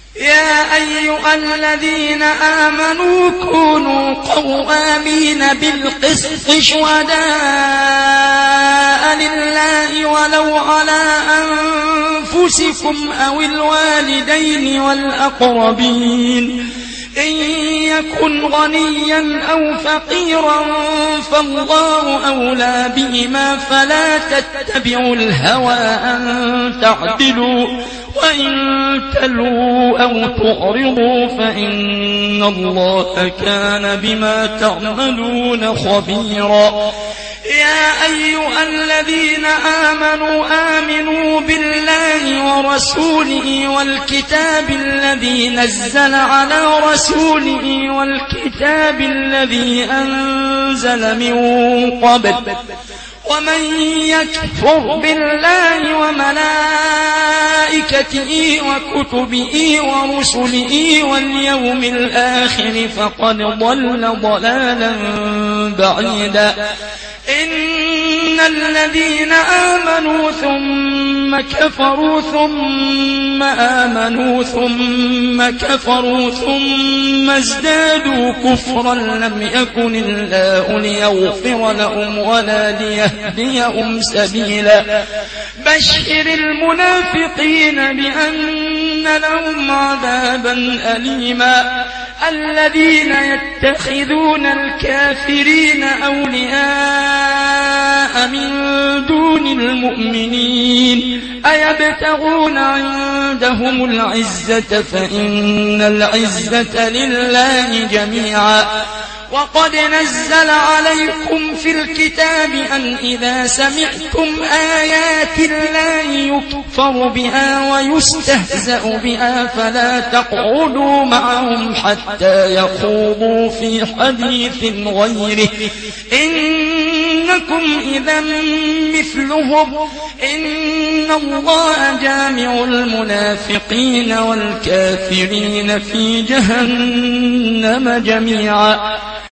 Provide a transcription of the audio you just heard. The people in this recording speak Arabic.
يا أيها الذين آمنوا كونوا قوامين بالقسط شهداء لله ولو على أنفسكم أو الوالدين والأقربين إن يكن غنيا أو فقيرا فالله أولى بهما فلا تتبعوا الهوى أن تعدلوا وإن تلووا أو تعرضوا فإن الله كان بما تعملون خبيرا. يا أيها الذين آمنوا بالله ورسوله والكتاب الذي نزل على رسوله والكتاب الذي أنزل من قبل ومن يكفر بالله وملائكته وكتبه ورسله واليوم الآخر فقد ضل ضلالا بعيدا. إن الذين آمنوا ثم كفروا ثم آمنوا ثم كفروا ثم ازدادوا كفرا لم يكن الله ليغفر لهم ولا ليهديهم سبيلا. بشر المنافقين بأن لهم عذابا أليما. الذين يتخذون الكافرين أولياء من دون المؤمنين أيبتغون عندهم العزة فإن العزة لله جميعا. وقد نزل عليكم في الكتاب أن إذا سمعتم آيات الله يكفر بها ويستهزأ بها فلا تقعدوا معهم حتى يخوضوا في حديث غيره إنكم إذا مثلهم إن الله جامع المنافقين والكافرين في جهنم جميعا.